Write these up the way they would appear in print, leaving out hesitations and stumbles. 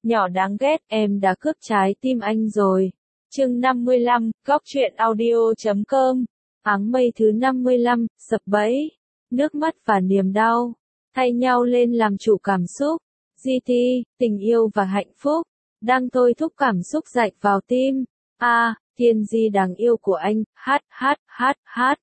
Nhỏ đáng ghét, em đã cướp trái tim anh rồi. Chương 55, góc truyện audio.com. Áng mây thứ 55, sập bẫy. Nước mắt và niềm đau, thay nhau lên làm chủ cảm xúc. GT, tình yêu và hạnh phúc, đang thôi thúc cảm xúc rạch vào tim. Thiên Di đáng yêu của anh, hát.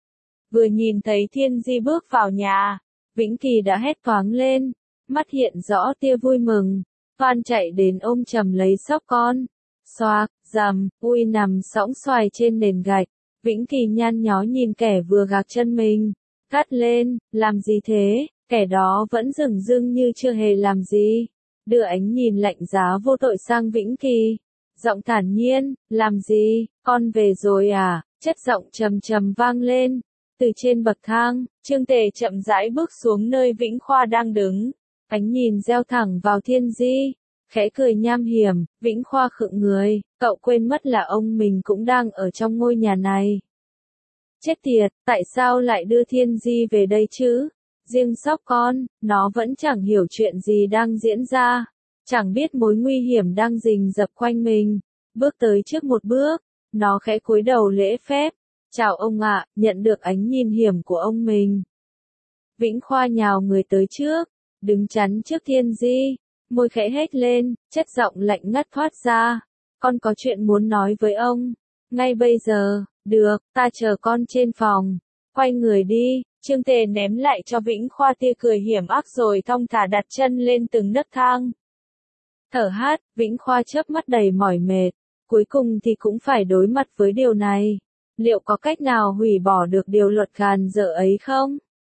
Vừa nhìn thấy Thiên Di bước vào nhà, Vĩnh Kỳ đã hét toáng lên, mắt hiện rõ tia vui mừng, toan chạy đến ôm chầm lấy sóc con. Xoạc, rầm, ui nằm sõng xoài trên nền gạch, Vĩnh Kỳ nhăn nhó nhìn kẻ vừa gạc chân mình, gắt lên, làm gì thế, kẻ đó vẫn dửng dưng như chưa hề làm gì, đưa ánh nhìn lạnh giá vô tội sang Vĩnh Kỳ, giọng thản nhiên, làm gì, con về rồi à, chất giọng trầm trầm vang lên. Từ trên bậc thang, Trương Tề chậm rãi bước xuống nơi Vĩnh Khoa đang đứng, ánh nhìn gieo thẳng vào Thiên Di, khẽ cười nham hiểm. Vĩnh Khoa khựng người, cậu quên mất là ông mình cũng đang ở trong ngôi nhà này. Chết tiệt, tại sao lại đưa Thiên Di về đây chứ? Riêng sóc con, nó vẫn chẳng hiểu chuyện gì đang diễn ra, chẳng biết mối nguy hiểm đang rình rập quanh mình. Bước tới trước một bước, nó khẽ cúi đầu lễ phép. Chào ông ạ, nhận được ánh nhìn hiểm của ông mình. Vĩnh Khoa nhào người tới trước, đứng chắn trước Thiên Di, môi khẽ hét lên, chất giọng lạnh ngắt thoát ra. Con có chuyện muốn nói với ông. Ngay bây giờ, được, ta chờ con trên phòng. Quay người đi, Trương Tề ném lại cho Vĩnh Khoa tia cười hiểm ác rồi thong thả đặt chân lên từng nấc thang. Thở hát, Vĩnh Khoa chớp mắt đầy mỏi mệt, cuối cùng thì cũng phải đối mặt với điều này. Liệu có cách nào hủy bỏ được điều luật gàn dở ấy không?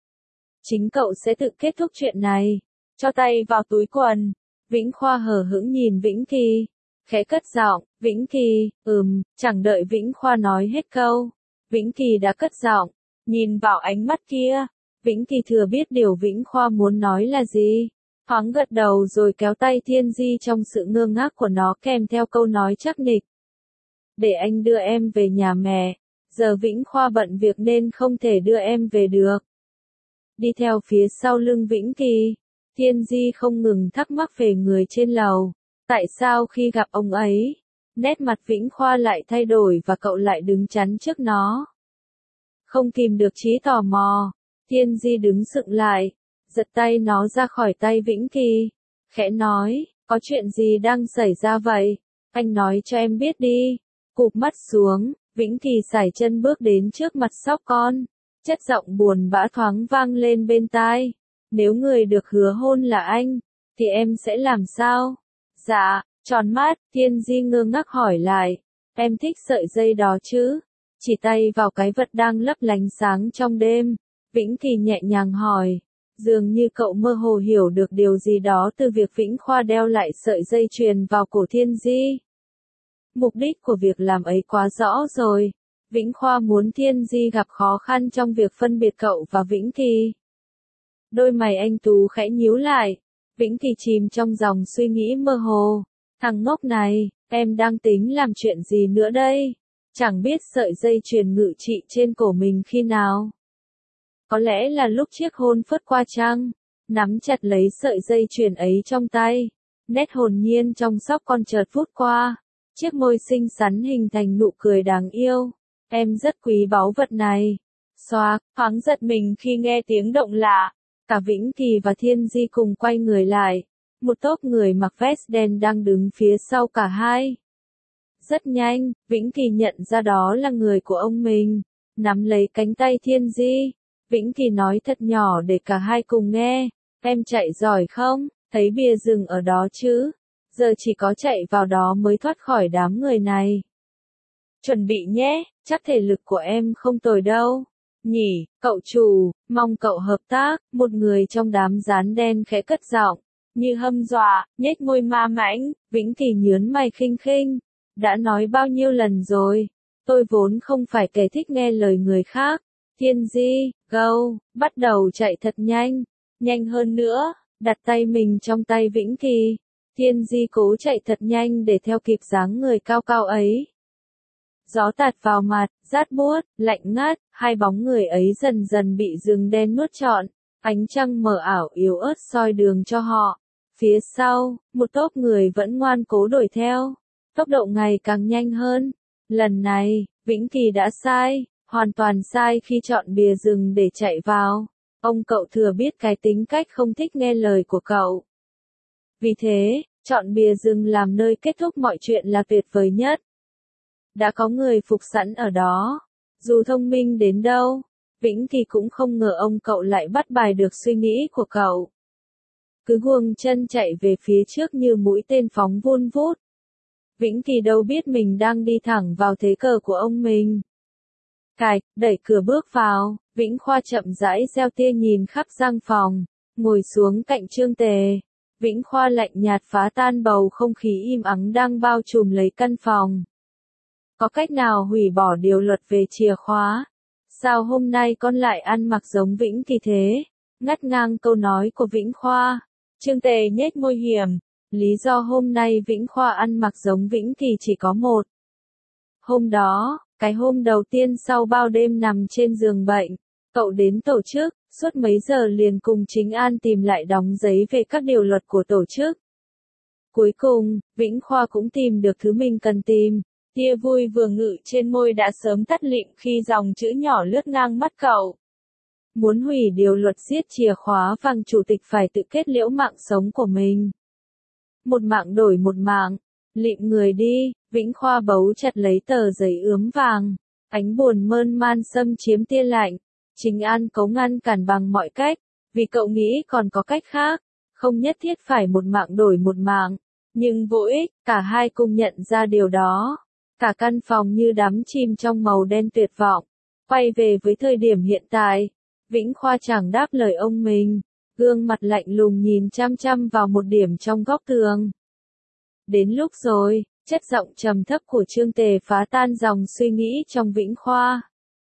Chính cậu sẽ tự kết thúc chuyện này. Cho tay vào túi quần. Vĩnh Khoa hờ hững nhìn Vĩnh Kỳ. Khẽ cất giọng, Vĩnh Kỳ, chẳng đợi Vĩnh Khoa nói hết câu. Vĩnh Kỳ đã cất giọng, nhìn vào ánh mắt kia. Vĩnh Kỳ thừa biết điều Vĩnh Khoa muốn nói là gì. Thoáng gật đầu rồi kéo tay Thiên Di trong sự ngơ ngác của nó kèm theo câu nói chắc nịch. Để anh đưa em về nhà mẹ. Giờ Vĩnh Khoa bận việc nên không thể đưa em về được. Đi theo phía sau lưng Vĩnh Kỳ, Thiên Di không ngừng thắc mắc về người trên lầu. Tại sao khi gặp ông ấy, nét mặt Vĩnh Khoa lại thay đổi và cậu lại đứng chắn trước nó? Không kìm được trí tò mò, Thiên Di đứng sững lại, giật tay nó ra khỏi tay Vĩnh Kỳ, khẽ nói, có chuyện gì đang xảy ra vậy? Anh nói cho em biết đi. Cụp mắt xuống, Vĩnh Kỳ sải chân bước đến trước mặt sóc con, chất giọng buồn bã thoáng vang lên bên tai. Nếu người được hứa hôn là anh, thì em sẽ làm sao? Dạ, tròn mắt, Thiên Di ngơ ngác hỏi lại, em thích sợi dây đó chứ? Chỉ tay vào cái vật đang lấp lánh sáng trong đêm, Vĩnh Kỳ nhẹ nhàng hỏi, dường như cậu mơ hồ hiểu được điều gì đó từ việc Vĩnh Khoa đeo lại sợi dây chuyền vào cổ Thiên Di. Mục đích của việc làm ấy quá rõ rồi. Vĩnh Khoa muốn Thiên Di gặp khó khăn trong việc phân biệt cậu và Vĩnh Kỳ. Đôi mày anh tú khẽ nhíu lại. Vĩnh Kỳ chìm trong dòng suy nghĩ mơ hồ. Thằng ngốc này, em đang tính làm chuyện gì nữa đây? Chẳng biết sợi dây chuyền ngự trị trên cổ mình khi nào. Có lẽ là lúc chiếc hôn phớt qua chăng? Nắm chặt lấy sợi dây chuyền ấy trong tay. Nét hồn nhiên trong sóc con chợt vút qua. Chiếc môi xinh xắn hình thành nụ cười đáng yêu. Em rất quý báu vật này. Xoạc, thoáng giật mình khi nghe tiếng động lạ. Cả Vĩnh Kỳ và Thiên Di cùng quay người lại. Một tốp người mặc vest đen đang đứng phía sau cả hai. Rất nhanh, Vĩnh Kỳ nhận ra đó là người của ông mình. Nắm lấy cánh tay Thiên Di. Vĩnh Kỳ nói thật nhỏ để cả hai cùng nghe. Em chạy giỏi không? Thấy bia rừng ở đó chứ? Giờ chỉ có chạy vào đó mới thoát khỏi đám người này. Chuẩn bị nhé, chắc thể lực của em không tồi đâu. Nhỉ, cậu chủ, mong cậu hợp tác. Một người trong đám rán đen khẽ cất giọng, như hâm dọa, nhếch môi ma mãnh. Vĩnh Kỳ nhướng mày khinh khinh. Đã nói bao nhiêu lần rồi, tôi vốn không phải kẻ thích nghe lời người khác. Thiên Di, go, bắt đầu chạy thật nhanh, nhanh hơn nữa, đặt tay mình trong tay Vĩnh Kỳ. Thiên Di cố chạy thật nhanh để theo kịp dáng người cao cao ấy. Gió tạt vào mặt, rát buốt, lạnh ngắt, hai bóng người ấy dần dần bị rừng đen nuốt trọn, ánh trăng mờ ảo yếu ớt soi đường cho họ. Phía sau, một tốp người vẫn ngoan cố đuổi theo, tốc độ ngày càng nhanh hơn. Lần này, Vĩnh Kỳ đã sai, hoàn toàn sai khi chọn bìa rừng để chạy vào. Ông cậu thừa biết cái tính cách không thích nghe lời của cậu. Vì thế, chọn bìa rừng làm nơi kết thúc mọi chuyện là tuyệt vời nhất. Đã có người phục sẵn ở đó. Dù thông minh đến đâu, Vĩnh Kỳ cũng không ngờ ông cậu lại bắt bài được suy nghĩ của cậu. Cứ guồng chân chạy về phía trước như mũi tên phóng vun vút. Vĩnh Kỳ đâu biết mình đang đi thẳng vào thế cờ của ông mình. Cạch, đẩy cửa bước vào, Vĩnh Khoa chậm rãi gieo tia nhìn khắp gian phòng, ngồi xuống cạnh Trương Tề. Vĩnh Khoa lạnh nhạt phá tan bầu không khí im ắng đang bao trùm lấy căn phòng. Có cách nào hủy bỏ điều luật về chìa khóa? Sao hôm nay con lại ăn mặc giống Vĩnh Kỳ thế? Ngắt ngang câu nói của Vĩnh Khoa. Trương Tề nhếch môi hiểm. Lý do hôm nay Vĩnh Khoa ăn mặc giống Vĩnh Kỳ chỉ có một. Hôm đó, cái hôm đầu tiên sau bao đêm nằm trên giường bệnh, cậu đến tổ chức, suốt mấy giờ liền cùng Chính An tìm lại đóng giấy về các điều luật của tổ chức. Cuối cùng, Vĩnh Khoa cũng tìm được thứ mình cần tìm. Tia vui vừa ngự trên môi đã sớm tắt lịm khi dòng chữ nhỏ lướt ngang mắt cậu. Muốn hủy điều luật giết chìa khóa vàng chủ tịch phải tự kết liễu mạng sống của mình. Một mạng đổi một mạng. Lịm người đi, Vĩnh Khoa bấu chặt lấy tờ giấy ướm vàng. Ánh buồn mơn man xâm chiếm tia lạnh. Chính An cố ngăn cản bằng mọi cách, vì cậu nghĩ còn có cách khác. Không nhất thiết phải một mạng đổi một mạng. Nhưng vô ích, cả hai cùng nhận ra điều đó. Cả căn phòng như đắm chìm trong màu đen tuyệt vọng. Quay về với thời điểm hiện tại, Vĩnh Khoa chẳng đáp lời ông mình, gương mặt lạnh lùng nhìn chăm chăm vào một điểm trong góc tường. Đến lúc rồi, chất giọng trầm thấp của Trương Tề phá tan dòng suy nghĩ trong Vĩnh Khoa.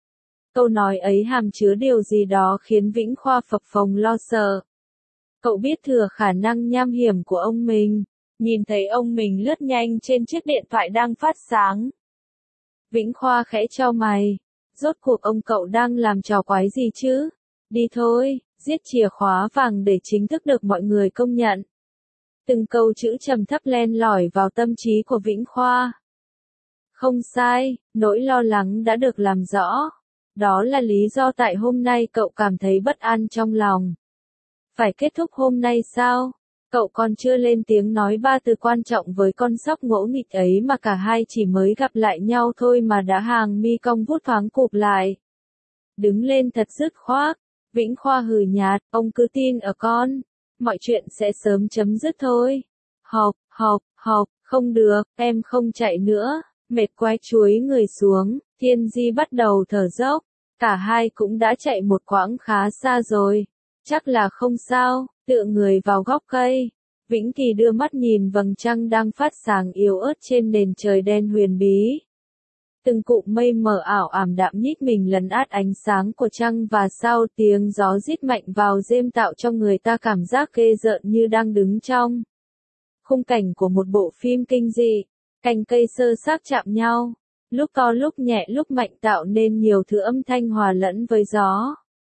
Câu nói ấy hàm chứa điều gì đó khiến Vĩnh Khoa phập phồng lo sợ. Cậu biết thừa khả năng nham hiểm của ông mình. Nhìn thấy ông mình lướt nhanh trên chiếc điện thoại đang phát sáng. Vĩnh Khoa khẽ chau mày. Rốt cuộc ông cậu đang làm trò quái gì chứ? Đi thôi, giết chìa khóa vàng để chính thức được mọi người công nhận. Từng câu chữ trầm thấp len lỏi vào tâm trí của Vĩnh Khoa. Không sai, nỗi lo lắng đã được làm rõ. Đó là lý do tại hôm nay cậu cảm thấy bất an trong lòng. Phải kết thúc hôm nay sao? Cậu còn chưa lên tiếng nói ba từ quan trọng với con sóc ngỗ nghịch ấy mà cả hai chỉ mới gặp lại nhau thôi mà đã hàng mi cong vút thoáng cụp lại. Đứng lên thật dứt khoát. Vĩnh Khoa hừ nhạt, ông cứ tin ở con. Mọi chuyện sẽ sớm chấm dứt thôi. Học, không được, em không chạy nữa. Mệt quái chuối người xuống, Thiên Di bắt đầu thở dốc. Cả hai cũng đã chạy một quãng khá xa rồi. Chắc là không sao, tựa người vào góc cây. Vĩnh Kỳ đưa mắt nhìn vầng trăng đang phát sáng yếu ớt trên nền trời đen huyền bí. Từng cụm mây mờ ảo ảm đạm nhích mình lấn át ánh sáng của trăng và sao tiếng gió rít mạnh vào rêm tạo cho người ta cảm giác ghê rợn như đang đứng trong khung cảnh của một bộ phim kinh dị. Cành cây xơ xác chạm nhau, lúc to lúc nhẹ lúc mạnh tạo nên nhiều thứ âm thanh hòa lẫn với gió.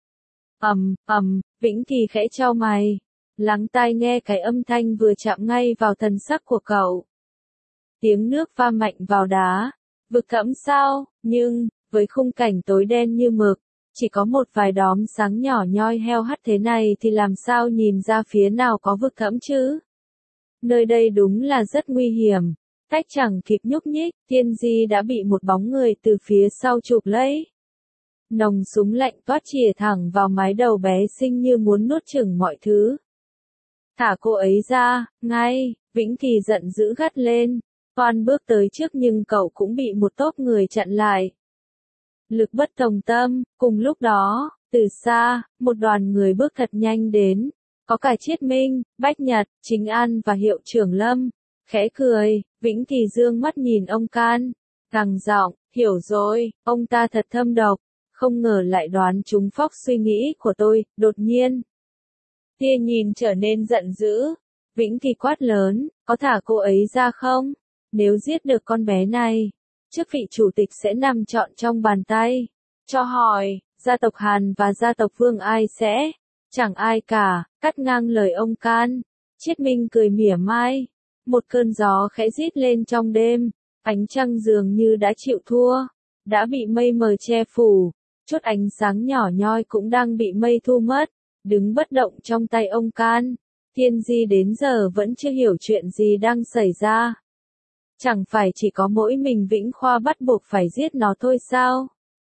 Vĩnh Kỳ khẽ chau mày, lắng tai nghe cái âm thanh vừa chạm ngay vào thần sắc của cậu. Tiếng nước va mạnh vào đá, vực thẳm sao, nhưng, với khung cảnh tối đen như mực, chỉ có một vài đốm sáng nhỏ nhoi heo hắt thế này thì làm sao nhìn ra phía nào có vực thẳm chứ? Nơi đây đúng là rất nguy hiểm. Cách chẳng kịp nhúc nhích, Thiên Di đã bị một bóng người từ phía sau chụp lấy. Nòng súng lạnh toát chìa thẳng vào mái đầu bé xinh như muốn nuốt chửng mọi thứ. Thả cô ấy ra, ngay, Vĩnh Kỳ giận dữ gắt lên. Toan bước tới trước nhưng cậu cũng bị một tốp người chặn lại. Lực bất tòng tâm, cùng lúc đó, từ xa, một đoàn người bước thật nhanh đến. Có cả Triết Minh, Bách Nhật, Chính An và Hiệu trưởng Lâm. Khẽ cười, Vĩnh Kỳ dương mắt nhìn ông Can. Gằn giọng, hiểu rồi, ông ta thật thâm độc. Không ngờ lại đoán trúng phóc suy nghĩ của tôi, đột nhiên. Tia nhìn trở nên giận dữ. Vĩnh Kỳ quát lớn, có thả cô ấy ra không? Nếu giết được con bé này, chức vị chủ tịch sẽ nằm trọn trong bàn tay. Cho hỏi, gia tộc Hàn và gia tộc Vương ai sẽ? Chẳng ai cả, cắt ngang lời ông Can. Chiết Minh cười mỉa mai. Một cơn gió khẽ rít lên trong đêm, ánh trăng dường như đã chịu thua, đã bị mây mờ che phủ, chút ánh sáng nhỏ nhoi cũng đang bị mây thu mất, đứng bất động trong tay ông Can. Thiên Di đến giờ vẫn chưa hiểu chuyện gì đang xảy ra. Chẳng phải chỉ có mỗi mình Vĩnh Khoa bắt buộc phải giết nó thôi sao?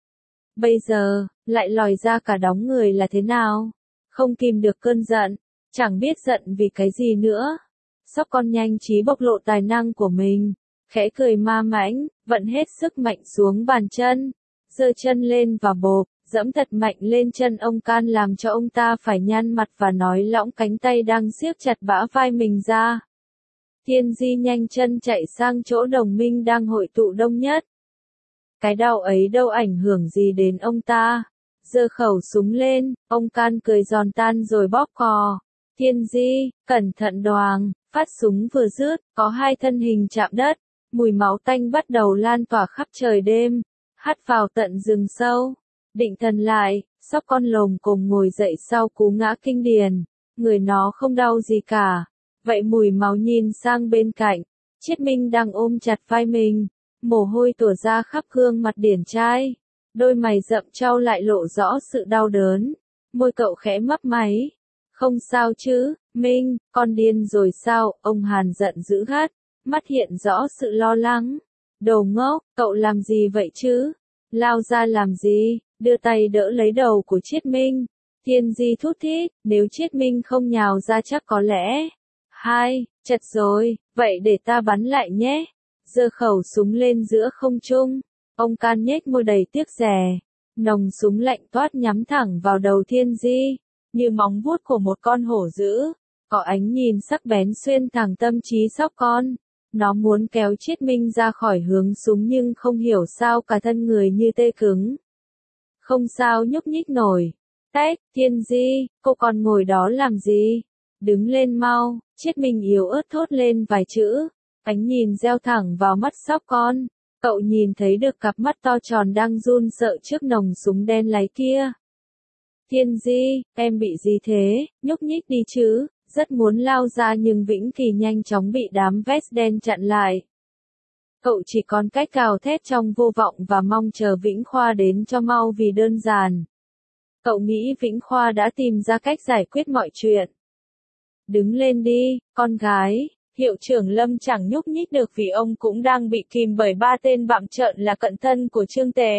Bây giờ, lại lòi ra cả đống người là thế nào? Không kìm được cơn giận, chẳng biết giận vì cái gì nữa. Sóc Con nhanh trí bộc lộ tài năng của mình, khẽ cười ma mãnh, vận hết sức mạnh xuống bàn chân, giơ chân lên và bộp, dẫm thật mạnh lên chân ông Can làm cho ông ta phải nhăn mặt và nói lõng cánh tay đang siết chặt bả vai mình ra. Thiên Di nhanh chân chạy sang chỗ đồng minh đang hội tụ đông nhất. Cái đau ấy đâu ảnh hưởng gì đến ông ta. Giơ khẩu súng lên, ông Can cười giòn tan rồi bóp cò. Thiên Di, cẩn thận đoàng, phát súng vừa dứt, có hai thân hình chạm đất, mùi máu tanh bắt đầu lan tỏa khắp trời đêm, hắt vào tận rừng sâu. Định thần lại, Sóc Con lồm cồm ngồi dậy sau cú ngã kinh điển, người nó không đau gì cả. Vậy mùi máu nhìn sang bên cạnh, Chiết Minh đang ôm chặt vai mình, mồ hôi tỏa ra khắp gương mặt điển trai, đôi mày rậm trao lại lộ rõ sự đau đớn, môi cậu khẽ mấp máy. Không sao chứ, Minh, con điên rồi sao? Ông Hàn giận dữ gắt, mắt hiện rõ sự lo lắng. Đồ ngốc, cậu làm gì vậy chứ? Lao ra làm gì? Đưa tay đỡ lấy đầu của Chiết Minh. Thiên Di thút thít, nếu Chiết Minh không nhào ra chắc có lẽ. Chật rồi, vậy để ta bắn lại nhé. Giơ khẩu súng lên giữa không trung. Ông Can nhếch môi đầy tiếc rẻ. Nòng súng lạnh toát nhắm thẳng vào đầu Thiên Di, như móng vuốt của một con hổ dữ. Có ánh nhìn sắc bén xuyên thẳng tâm trí Sóc Con. Nó muốn kéo Chiết Minh ra khỏi hướng súng nhưng không hiểu sao cả thân người như tê cứng. Không sao nhúc nhích nổi. Tách, Thiên Di, cô còn ngồi đó làm gì? Đứng lên mau. Chiết Minh yếu ớt thốt lên vài chữ. Ánh nhìn gieo thẳng vào mắt Sóc Con. Cậu nhìn thấy được cặp mắt to tròn đang run sợ trước nòng súng đen láy kia. Thiên Di, em bị gì thế? Nhúc nhích đi chứ. Rất muốn lao ra nhưng Vĩnh Kỳ nhanh chóng bị đám vest đen chặn lại. Cậu chỉ còn cách gào thét trong vô vọng và mong chờ Vĩnh Khoa đến cho mau vì đơn giản. Cậu nghĩ Vĩnh Khoa đã tìm ra cách giải quyết mọi chuyện. Đứng lên đi, con gái. Hiệu trưởng Lâm chẳng nhúc nhích được vì ông cũng đang bị kìm bởi ba tên bặm trợn là cận thân của Trương Tề.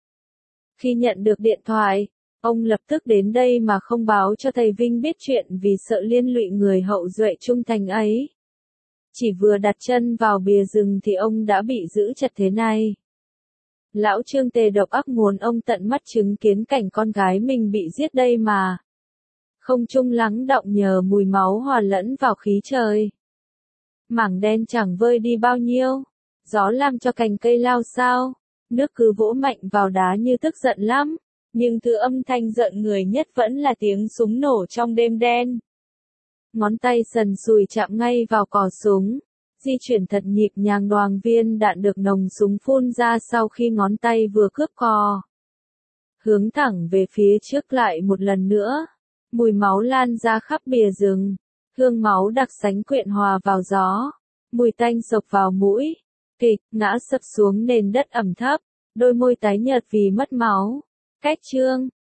Khi nhận được điện thoại, ông lập tức đến đây mà không báo cho thầy Vinh biết chuyện vì sợ liên lụy người hậu duệ trung thành ấy. Chỉ vừa đặt chân vào bìa rừng thì ông đã bị giữ chặt thế này. Lão Trương Tề độc ác muốn ông tận mắt chứng kiến cảnh con gái mình bị giết đây mà. Không trung lắng đọng nhờ mùi máu hòa lẫn vào khí trời. Mảng đen chẳng vơi đi bao nhiêu. Gió làm cho cành cây lao xao. Nước cứ vỗ mạnh vào đá như tức giận lắm. Nhưng thứ âm thanh giận người nhất vẫn là tiếng súng nổ trong đêm đen. Ngón tay sần sùi chạm ngay vào cò súng. Di chuyển thật nhịp nhàng, đoàn viên đạn được nòng súng phun ra sau khi ngón tay vừa cướp cò. Hướng thẳng về phía trước lại một lần nữa. Mùi máu lan ra khắp bìa rừng. Hương máu đặc sánh quyện hòa vào gió. Mùi tanh sộc vào mũi. Kịch, ngã sập xuống nền đất ẩm thấp. Đôi môi tái nhợt vì mất máu. Cách chương.